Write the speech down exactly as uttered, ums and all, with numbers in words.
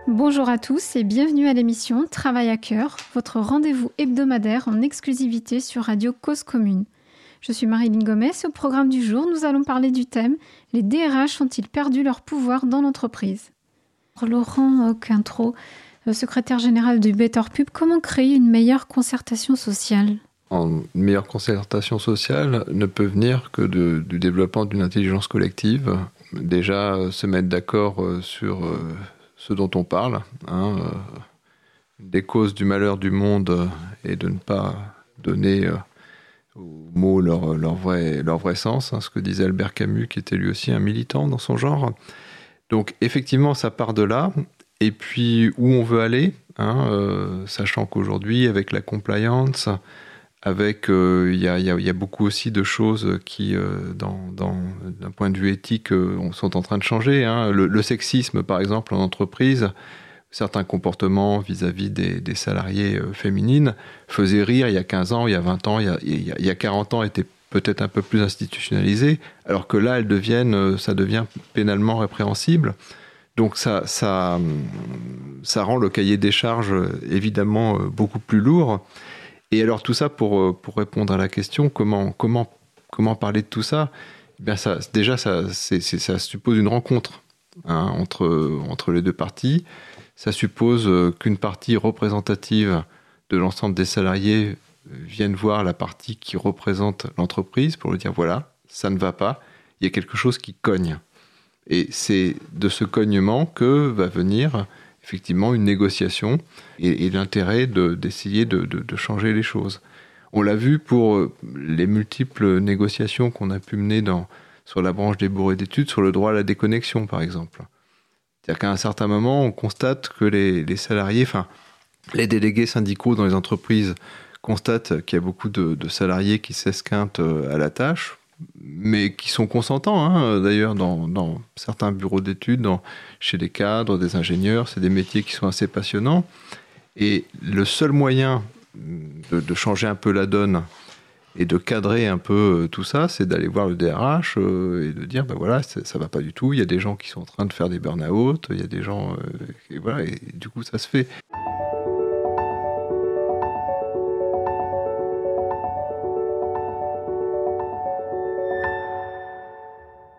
Bonjour à tous et bienvenue à l'émission Travail à cœur, votre rendez-vous hebdomadaire en exclusivité sur Radio Cause Commune. Je suis Marilyn Gomez et au programme du jour, nous allons parler du thème « Les D R H ont-ils perdu leur pouvoir dans l'entreprise ?» Laurent Quintreau, secrétaire général du Better Pub, comment créer une meilleure concertation sociale ? Une meilleure concertation sociale ne peut venir que de, du développement d'une intelligence collective. Déjà, se mettre d'accord sur ce dont on parle. Hein, des causes du malheur du monde et de ne pas donner aux mots leur, leur, vrai, leur vrai sens. Hein, ce que disait Albert Camus, qui était lui aussi un militant dans son genre. Donc, effectivement, ça part de là. Et puis, où on veut aller, hein, euh, sachant qu'aujourd'hui, avec la compliance, avec, il euh, y, y, y a beaucoup aussi de choses qui, euh, dans, dans, d'un point de vue éthique, euh, sont en train de changer. Hein. Le, le sexisme, par exemple, en entreprise, certains comportements vis-à-vis des, des salariés euh, féminines faisaient rire il y a quinze ans, il y a vingt ans, il y a, il y a, il y a quarante ans, étaient peut-être un peu plus institutionnalisées, alors que là, elles deviennent, ça devient pénalement répréhensible. Donc ça, ça, ça rend le cahier des charges évidemment beaucoup plus lourd. Et alors tout ça pour, pour répondre à la question, comment, comment, comment parler de tout ça ? Eh bien ça, déjà, ça, c'est, c'est, ça suppose une rencontre hein, entre, entre les deux parties. Ça suppose qu'une partie représentative de l'ensemble des salariés vienne voir la partie qui représente l'entreprise pour lui dire voilà, ça ne va pas, il y a quelque chose qui cogne. Et c'est de ce cognement que va venir effectivement une négociation et, et l'intérêt de, d'essayer de, de, de changer les choses. On l'a vu pour les multiples négociations qu'on a pu mener dans, sur la branche des bureaux d'études, sur le droit à la déconnexion par exemple. C'est-à-dire qu'à un certain moment, on constate que les, les salariés, enfin les délégués syndicaux dans les entreprises constatent qu'il y a beaucoup de, de salariés qui s'esquintent à la tâche, mais qui sont consentants, hein, d'ailleurs, dans, dans certains bureaux d'études, dans, chez les cadres, des ingénieurs, c'est des métiers qui sont assez passionnants. Et le seul moyen de, de changer un peu la donne et de cadrer un peu tout ça, c'est d'aller voir le D R H euh, et de dire, ben voilà, ça ne va pas du tout, il y a des gens qui sont en train de faire des burn-out, il y a des gens... Euh, et voilà, et du coup, ça se fait.